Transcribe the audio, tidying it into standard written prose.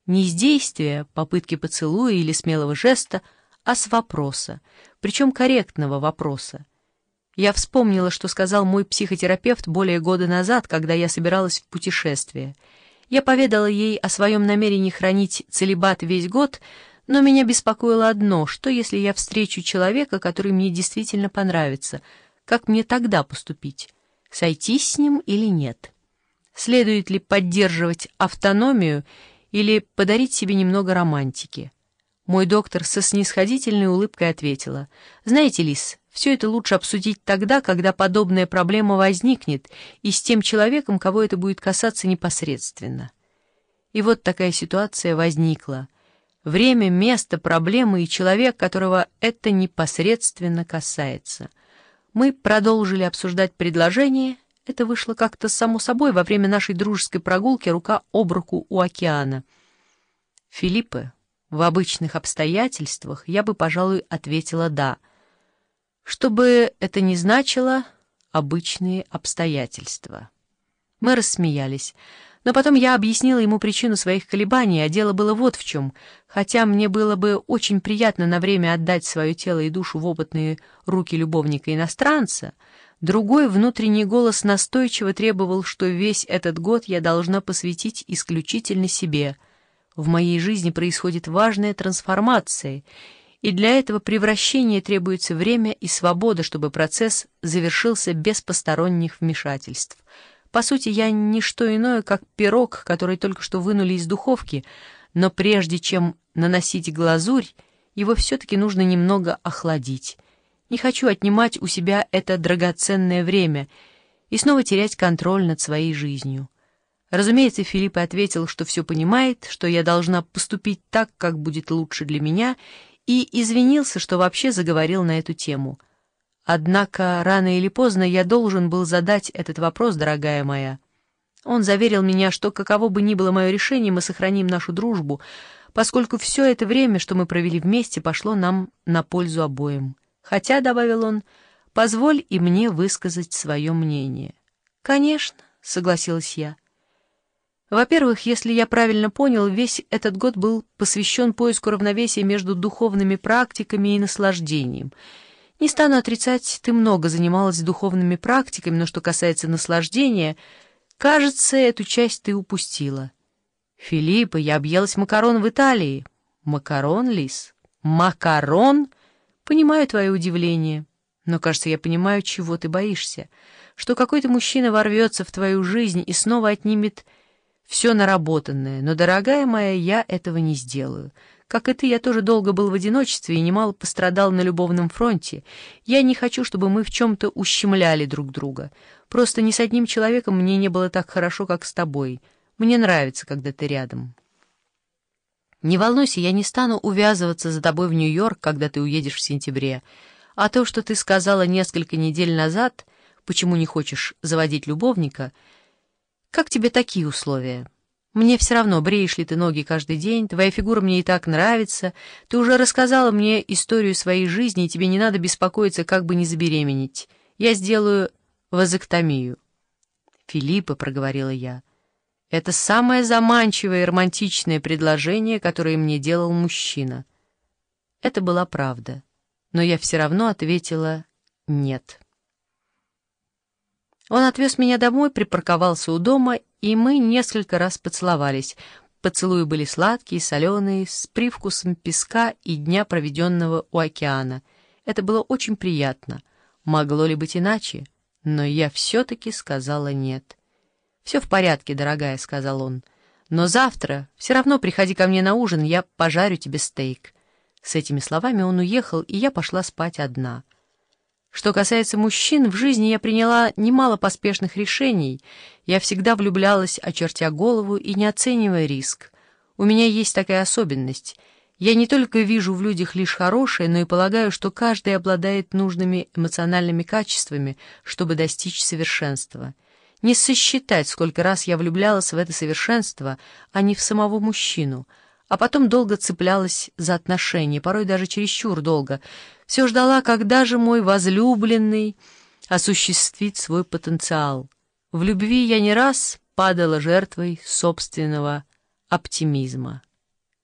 Не с действия, попытки поцелуя или смелого жеста, а с вопроса, причем корректного вопроса. Я вспомнила, что сказал мой психотерапевт более года назад, когда я собиралась в путешествие. Я поведала ей о своем намерении хранить целибат весь год, но меня беспокоило одно: что если я встречу человека, который мне действительно понравится, как мне тогда поступить? Сойтись с ним или нет? Следует ли поддерживать автономию или подарить себе немного романтики? Мой доктор со снисходительной улыбкой ответила: «Знаете, Лиз, все это лучше обсудить тогда, когда подобная проблема возникнет, и с тем человеком, кого это будет касаться непосредственно». И вот такая ситуация возникла. Время, место, проблемы и человек, которого это непосредственно касается. Мы продолжили обсуждать предложение. Это вышло как-то само собой во время нашей дружеской прогулки рука об руку у океана. «Филиппе, в обычных обстоятельствах я бы, пожалуй, ответила «да». Что бы это ни значило, обычные обстоятельства». Мы рассмеялись. Но потом я объяснила ему причину своих колебаний, а дело было вот в чем. Хотя мне было бы очень приятно на время отдать свое тело и душу в опытные руки любовника-иностранца, другой внутренний голос настойчиво требовал, что весь этот год я должна посвятить исключительно себе. В моей жизни происходит важная трансформация, и для этого превращения требуется время и свобода, чтобы процесс завершился без посторонних вмешательств. По сути, я не что иное, как пирог, который только что вынули из духовки, но прежде чем наносить глазурь, его все-таки нужно немного охладить. Не хочу отнимать у себя это драгоценное время и снова терять контроль над своей жизнью. Разумеется, Филиппе ответил, что все понимает, что я должна поступить так, как будет лучше для меня, и извинился, что вообще заговорил на эту тему. Однако рано или поздно я должен был задать этот вопрос, дорогая моя. Он заверил меня, что каково бы ни было мое решение, мы сохраним нашу дружбу, поскольку все это время, что мы провели вместе, пошло нам на пользу обоим. Хотя, — добавил он, — позволь и мне высказать свое мнение. «Конечно», — согласилась я. Во-первых, если я правильно понял, весь этот год был посвящен поиску равновесия между духовными практиками и наслаждением. Не стану отрицать, ты много занималась духовными практиками, но что касается наслаждения, кажется, эту часть ты упустила. Филиппа, я объелась макарон в Италии. Макарон, Лиз? Макарон? Понимаю твое удивление, но, кажется, я понимаю, чего ты боишься. Что какой-то мужчина ворвется в твою жизнь и снова отнимет все наработанное. Но, дорогая моя, я этого не сделаю. Как и ты, я тоже долго был в одиночестве и немало пострадал на любовном фронте. Я не хочу, чтобы мы в чем-то ущемляли друг друга. Просто ни с одним человеком мне не было так хорошо, как с тобой. Мне нравится, когда ты рядом. Не волнуйся, я не стану увязываться за тобой в Нью-Йорк, когда ты уедешь в сентябре. А то, что ты сказала несколько недель назад, почему не хочешь заводить любовника, как тебе такие условия? Мне все равно, бреешь ли ты ноги каждый день, твоя фигура мне и так нравится, ты уже рассказала мне историю своей жизни, и тебе не надо беспокоиться, как бы не забеременеть. Я сделаю вазэктомию. «Филиппа», — проговорила я, — «это самое заманчивое и романтичное предложение, которое мне делал мужчина». Это была правда, но я все равно ответила «нет». Он отвез меня домой, припарковался у дома, и мы несколько раз поцеловались. Поцелуи были сладкие, соленые, с привкусом песка и дня, проведенного у океана. Это было очень приятно. Могло ли быть иначе? Но я все-таки сказала нет. «Все в порядке, дорогая», — сказал он. «Но завтра все равно приходи ко мне на ужин, я пожарю тебе стейк». С этими словами он уехал, и я пошла спать одна. Что касается мужчин, в жизни я приняла немало поспешных решений. Я всегда влюблялась, очертя голову и не оценивая риск. У меня есть такая особенность. Я не только вижу в людях лишь хорошее, но и полагаю, что каждый обладает нужными эмоциональными качествами, чтобы достичь совершенства. Не сосчитать, сколько раз я влюблялась в это совершенство, а не в самого мужчину, а потом долго цеплялась за отношения, порой даже чересчур долго. Все ждала, когда же мой возлюбленный осуществит свой потенциал. В любви я не раз падала жертвой собственного оптимизма.